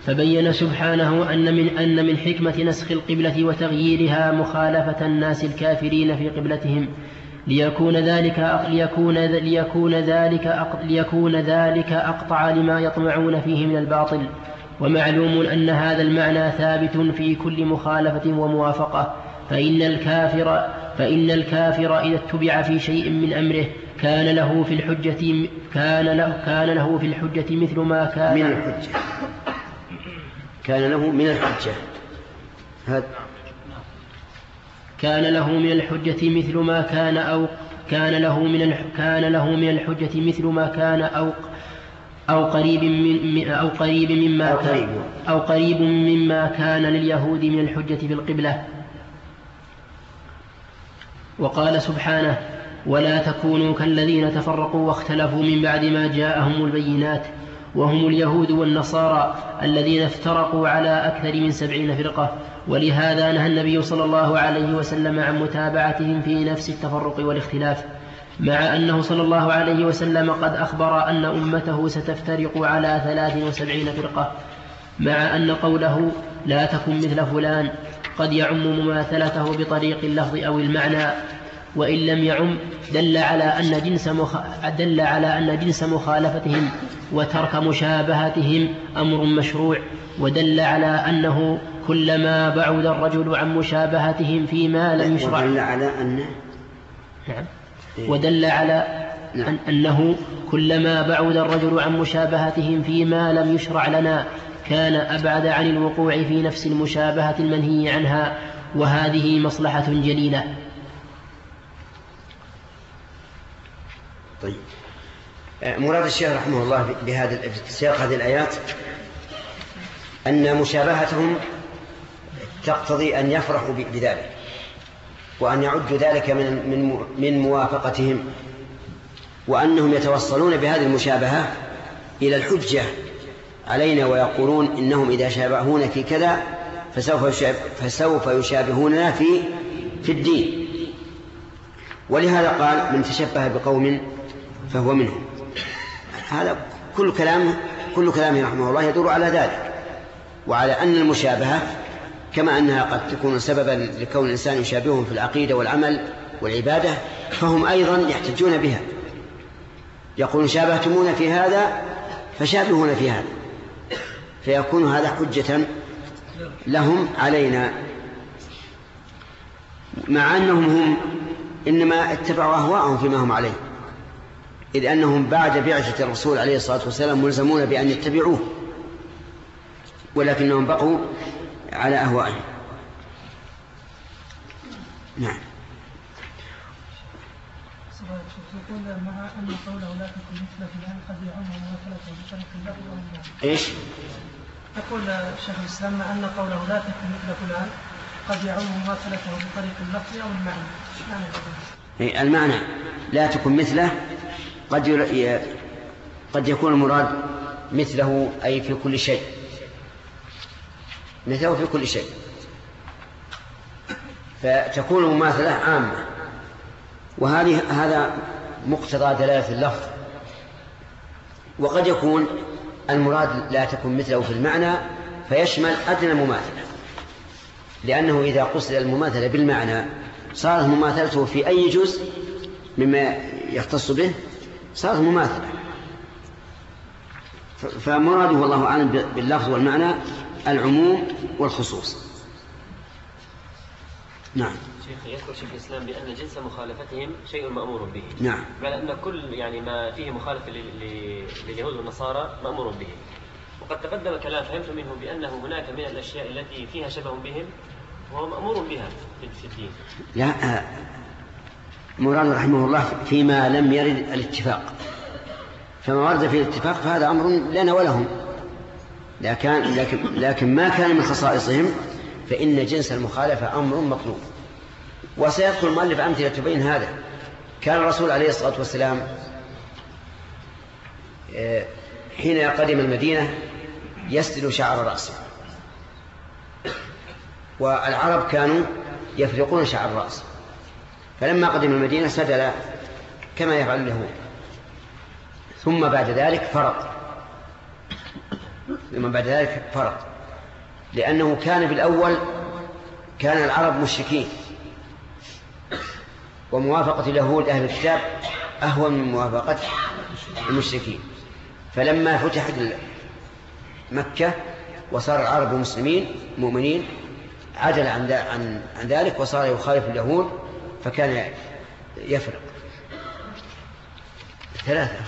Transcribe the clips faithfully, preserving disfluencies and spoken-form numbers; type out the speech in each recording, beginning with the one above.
فبين سبحانه أن من, أن من حكمة نسخ القبلة وتغييرها مخالفة الناس الكافرين في قبلتهم ليكون ذلك ليكون ليكون ذلك ليكون ذلك أقطع لما يطمعون فيه من الباطل. ومعلوم أن هذا المعنى ثابت في كل مخالفة وموافقة، فإن الكافر فإن الكافر إذا اتبع في شيء من أمره كان له في الحجة كان له كان له في الحجة مثل ما كان من الحجة كان له من الحجة هذا كان له من الحجة مثل ما كان أو كان له من كان له من الحجة مثل ما كان أو أو قريب من أو قريب مما أو كان قريب. أو قريب مما كان لليهود من الحجة في القبلة. وقال سبحانه: ولا تكونوا كالذين تفرقوا واختلفوا من بعد ما جاءهم البينات وهم اليهود والنصارى الذين افترقوا على أكثر من سبعين فرقة. ولهذا نهى النبي صلى الله عليه وسلم عن متابعتهم في نفس التفرق والاختلاف، مع أنه صلى الله عليه وسلم قد أخبر أن أمته ستفترق على ثلاث وسبعين فرقة، مع أن قوله لا تكن مثل فلان قد يعم مماثلته بطريق اللفظ أو المعنى، وإن لم يعم دل على أن جنس, مخ... دل على أن جنس مخالفتهم وترك مشابهتهم أمر مشروع، ودل على أنه كلما بعد الرجل عن مشابهتهم فيما لم يشرع ودل على أن نعم ودل على نعم. أنه كلما بعد الرجل عن مشابهتهم فيما لم يشرع لنا كان أبعد عن الوقوع في نفس المشابهة المنهي عنها، وهذه مصلحة جليلة. طيب، مراد الشيخ رحمه الله بهذا سياق هذه الآيات أن مشابهتهم تقتضي أن يفرحوا بذلك، وأن يعدوا ذلك من من من موافقتهم، وأنهم يتوصلون بهذه المشابهة إلى الحجة علينا، ويقولون إنهم إذا شابهون في كذا فسوف فسوف يشابهوننا في في الدين. ولهذا قال: من تشبه بقوم فهو منهم. هذا كل كلام كل كلامه رحمه الله يدور على ذلك، وعلى أن المشابهة كما أنها قد تكون سببا لكون الإنسان يشابههم في العقيدة والعمل والعبادة، فهم أيضا يحتجون بها، يقولون شابهتمونا في هذا فشابهونا في هذا، فيكون هذا حجة لهم علينا، مع أنهم هم إنما اتبعوا أهواءهم فيما هم عليه، إذ أنهم بعد بعثة الرسول عليه الصلاة والسلام ملزمون بأن يتبعوه، ولكنهم بقوا على أهوائهم. نعم. يقول مع أن قوله لا تكن مثل فلان قد يعم مماثلته بطريق اللفظ والمعنى. إيش؟ يقول شيخ الإسلام مع أن قوله لا تكن مثل فلان قد يعم مماثلته بطريق اللفظ أو المعنى. معنى أي المعنى لا تكن مثله قد ي... قد يكون المراد مثله أي في كل شيء، مثله في كل شيء، فتكون المماثلة عامة، وهذه هذا مقتضى دلالة اللفظ. وقد يكون المراد لا تكن مثله في المعنى فيشمل أدنى مماثلة، لأنه إذا قصد المماثلة بالمعنى صارت مماثلته في أي جزء مما يختص به صارت مماثلة. فمراده والله أعلم باللفظ والمعنى العموم والخصوص. نعم. شيخ، يذكر شيخ الإسلام بأن جنس مخالفتهم شيء مأمور به. نعم. بل أن كل يعني ما فيه مخالفة لليهود والنصارى مأمور به. وقد تقدم كلام فهمت منه بأنه هناك من الأشياء التي فيها شبه بهم وهو مأمور بها في الدين. لا، مراد رحمه الله فيما لم يرد الاتفاق، فما ورد في الاتفاق فهذا أمر لنا ولهم، لكن, لكن, لكن ما كان من خصائصهم فإن جنس المخالفة أمر مطلوب. وسيذكر المؤلف أمثلة تبين هذا. كان الرسول عليه الصلاة والسلام حين قدم المدينة يسدل شعر رأسه، والعرب كانوا يفرقون شعر الرأس، فلما قدم المدينة سدل كما يفعل اليهود، ثم بعد ذلك فرق ثم بعد ذلك فرق، لأنه كان بالأول كان العرب مشركين، وموافقة اليهود أهل الكتاب أهون من موافقة المشركين. فلما فتحت مكة وصار العرب مسلمين مؤمنين عدل عن عن ذلك وصار يخالف اليهود، فكان يفرق. ثلاثة.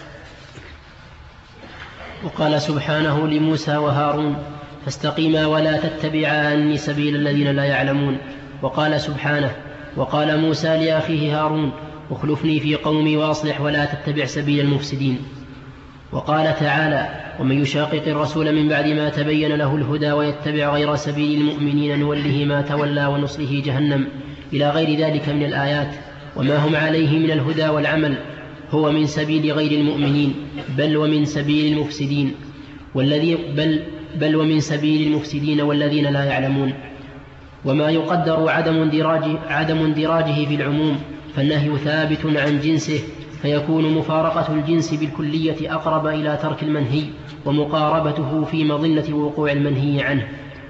وقال سبحانه لموسى وهارون فاستقيما ولا تتبعان سبيل الذين لا يعلمون. وقال سبحانه وقال موسى لأخيه هارون اخلفني في قومي وأصلح ولا تتبع سبيل المفسدين. وقال تعالى ومن يشاقق الرسول من بعد ما تبين له الهدى ويتبع غير سبيل المؤمنين نوله ما تولى ونصله جهنم إلى غير ذلك من الآيات. وما هم عليه من الهدى والعمل هو من سبيل غير المؤمنين بل ومن سبيل المفسدين والذي بل, بل ومن سبيل المفسدين والذين لا يعلمون. وما يقدر عدم اندراجه, عدم اندراجه في العموم فالنهي ثابت عن جنسه، فيكون مفارقة الجنس بالكلية أقرب إلى ترك المنهي ومقاربته في مظنة وقوع المنهي عنه.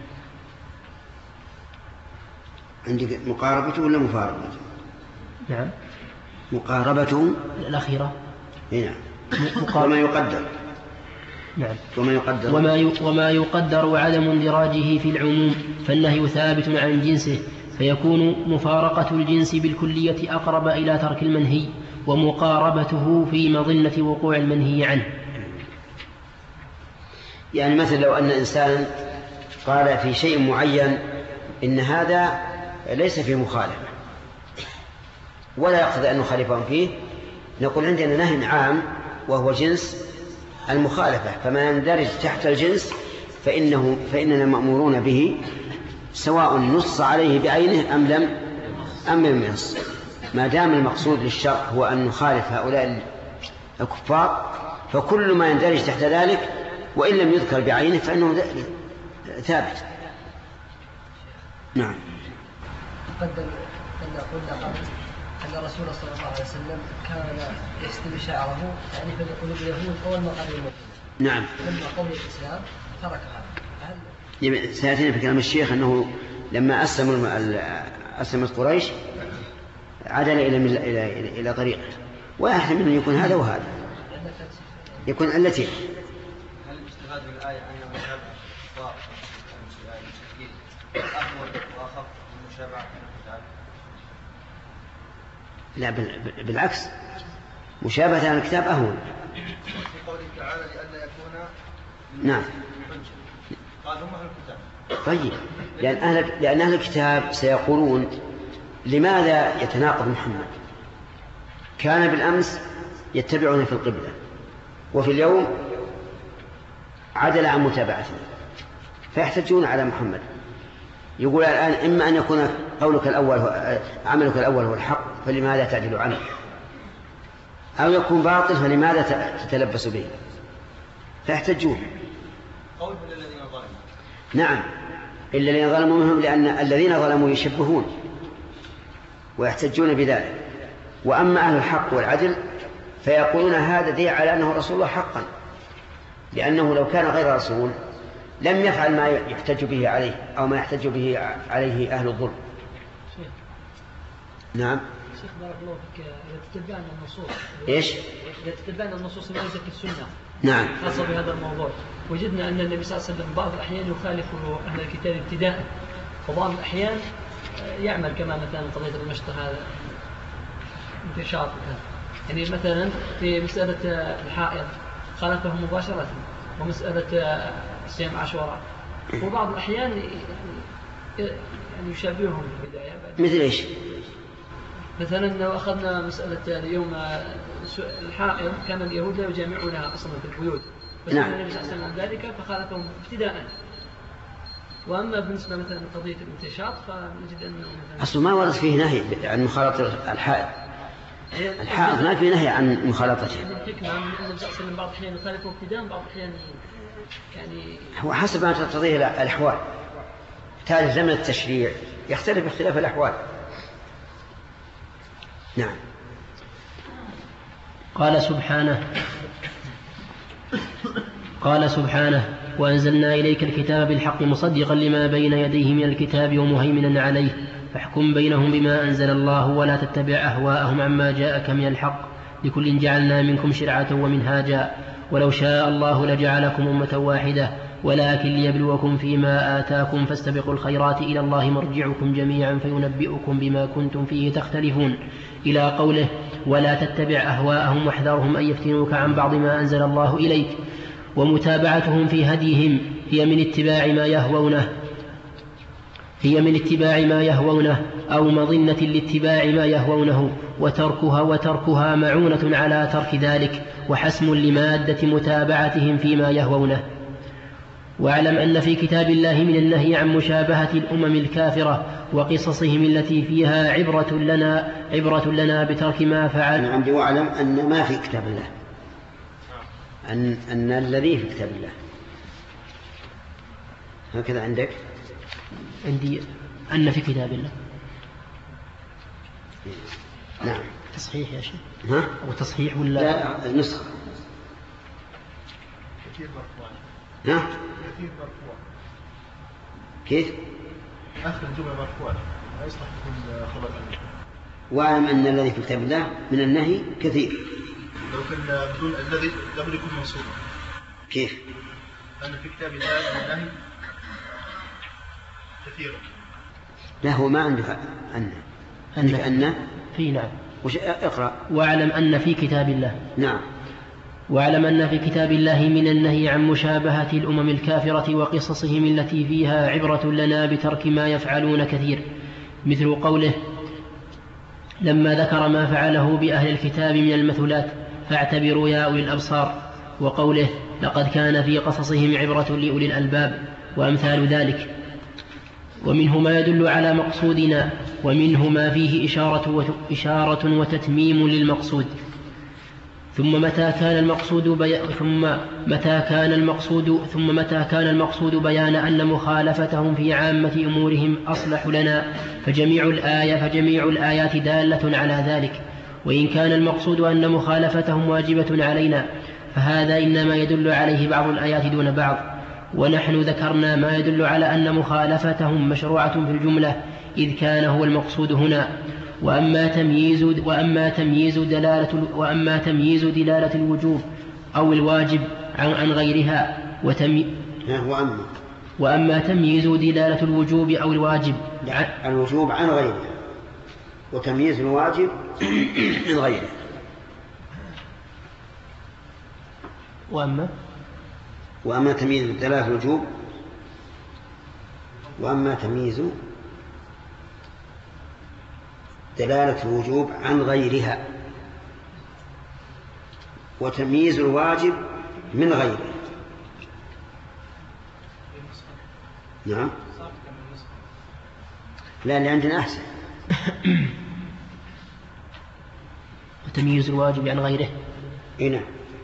عندك مقاربته ولا مفارقته؟ نعم مقاربته الأخيرة. نعم. وما يقدر. نعم. وما يقدر وما وما يقدر عدم اندراجه في العموم فالنهي ثابت عن جنسه، فيكون مفارقة الجنس بالكلية أقرب إلى ترك المنهي ومقاربته في مظنة وقوع المنهي عنه. يعني مثل لو أن إنسان قال في شيء معين إن هذا ليس فيه مخالفة ولا يقتضي أن نخالفهم فيه، نقول عندنا نهي عام وهو جنس المخالفة، فما يندرج تحت الجنس فإنه فإننا مأمورون به سواء نص عليه بعينه أم لم أم لم ينص، ما دام المقصود للشرع هو أن نخالف هؤلاء الكفار، فكل ما يندرج تحت ذلك وإن لم يذكر بعينه فإنه ثابت. نعم. قدم أن قلنا قبل أن الرسول صلى الله عليه وسلم كان يستوي شعره يعني في قلوب اليهود أول ما قبل المدينة. نعم. لما قبل الإسلام ترك هذا. سيأتينا في كلام الشيخ أنه لما أسلم أسلمت قريش عدل إلى إلى إلى طريقه، ويحتمل أن يكون هذا وهذا، يكون التي. هل الاجتهاد بالآية أن المشابهة والمشركين أهون وأخف من المشابهة في الكتاب؟ لا بالعكس، مشابهة الكتاب أهون. في قوله تعالى لأن يكون نعم. قال هم أهل الكتاب. طيب، لأن أهل لأن أهل الكتاب سيقولون لماذا يتناقض محمد؟ كان بالأمس يتبعون في القبلة وفي اليوم عدل عن متابعته، فيحتجون على محمد. يقول الآن إما أن يكون قولك الأول عملك الأول هو الحق فلماذا تعدل عنه، أو يكون باطل فلماذا تتلبس به، فيحتجون. قول من الذين ظلموا. نعم، إلا الذين ظلموا منهم، لأن الذين ظلموا يشبهون ويحتجون بذلك. وأما أهل الحق والعدل فيقولون هذا دليل على أنه رسول الله حقا، لأنه لو كان غير رسول لم يفعل ما يحتج به عليه أو ما يحتج به عليه أهل الظلم. نعم. شيخ بارك الله فيك، إذا تتبعنا النصوص إيش؟ إذا تتبعنا النصوص الواردة في السنة نعم خاصة بهذا الموضوع، وجدنا أن النبي صلى الله عليه وسلم بعض الأحيان يخالف أهل الكتاب ابتداء، وبعض الأحيان يعمل كما مثلا قضية المشط هذا انتشار وكذا. يعني مثلا في مسألة الحائض خالفه مباشرة، ومسألة صيام عاشوراء، وبعض الأحيان يعني يشابههم في البداية. مثل إيش؟ مثلا لو أخذنا مسألة اليوم الحائض كان اليهود لا يجامعونها أصلا في البيوت، بس نعم. النبي صلى الله عليه وسلم ذلك فخالفهم ابتداء. وأما بالنسبة مثلا لقضية الانتشاط فنجد أنه مثلا أصل ما ورد فيه نهي عن مخالطة الحائض. الحائض ما فيه نهي عن مخالطته. الحكمة من أن النبي صلى الله عليه وسلم بعض الأحيان يخالفه ابتداء، بعض الأحيان يعني هو حسب ما تقتضيه الأحوال. تالي زمن التشريع يختلف اختلاف الأحوال. نعم. قال سبحانه قال سبحانه وأنزلنا إليك الكتاب بالحق مصدقا لما بين يديه من الكتاب ومهيمنا عليه فاحكم بينهم بما أنزل الله ولا تتبع أهواءهم عما جاءك من الحق لكل جعلنا منكم شرعة ومنهاجا ولو شاء الله لجعلكم أمة واحدة ولكن ليبلوكم فيما آتاكم فاستبقوا الخيرات إلى الله مرجعكم جميعا فينبئكم بما كنتم فيه تختلفون إلى قوله ولا تتبع أهواءهم واحذرهم أن يفتنوك عن بعض ما أنزل الله إليك. ومتابعتهم في هديهم هي من اتباع ما يهوونه هي من اتباع ما يهوونه أو مظنة لاتباع ما يهوونه وتركها وتركها معونة على ترك ذلك وحسم لمادة متابعتهم فيما يهوونه. واعلم أن في كتاب الله من النهي عن مشابهة الأمم الكافرة وقصصهم التي فيها عبرة لنا عبرة لنا بترك ما فعل. أنا عندي واعلم أن ما في كتاب الله أن, أن الذي في كتاب الله هكذا عندك. عندي أن في كتاب الله. نعم تصحيح يا شيخ. ها؟ أو تصحيح ولا لا النسخة كثير مرفوع. ها؟ كثير مرفوع. كيف؟ آخر الجملة مرفوعة لا يصلح تكون خبر عنه. واعلم أن الذي في كتاب الله من النهي كثير. لو كان بدون الذي لم يكن منصوبا. كيف؟ أن في كتاب الله من النهي كثير. لا هو ما عنده أن عندك أن في نعم. وش اقرأ. واعلم أن في كتاب الله. نعم. واعلم أن في كتاب الله من النهي عن مشابهة الأمم الكافرة وقصصهم التي فيها عبرة لنا بترك ما يفعلون كثير مثل قوله لما ذكر ما فعله بأهل الكتاب من المثلات فاعتبروا يا أولي الأبصار وقوله لقد كان في قصصهم عبرة لأولي الألباب وأمثال ذلك. ومنه ما يدل على مقصودنا ومنه ما فيه إشارة, إشارة وتتميم للمقصود. ثم متى كان المقصود بي... ثم متى كان المقصود ثم متى كان المقصود بيان أن مخالفتهم في عامة أمورهم أصلح لنا فجميع الآية فجميع الآيات دالة على ذلك. وإن كان المقصود أن مخالفتهم واجبة علينا فهذا إنما يدل عليه بعض الآيات دون بعض. ونحن ذكرنا ما يدل على أن مخالفتهم مشروعة في الجملة إذ كان هو المقصود هنا. وأما تمييز وأما تمييز دلالة وأما تمييز دلالة الوجوب أو الواجب عن, عن غيرها وتمي وأما وأما تمييز دلالة الوجوب أو الواجب عن الوجوب عن غيره وتمييز الواجب عن غيره. وأما وأما تمييز دلالة الوجوب وأما تمييز دلالة الوجوب عن غيرها وتمييز الواجب من غيره. نعم لا اللي عندنا أحسن. وتمييز الواجب عن غيره. نعم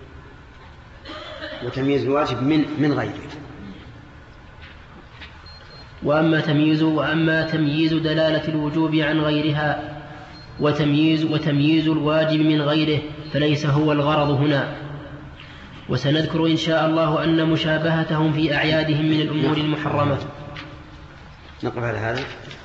وتمييز الواجب من من غيره. وأما تمييز وأما تمييز دلالة الوجوب عن غيرها وتمييز وتمييز الواجب من غيره فليس هو الغرض هنا. وسنذكر إن شاء الله أن مشابهتهم في أعيادهم من الأمور المحرمة. نقرأ على هذا.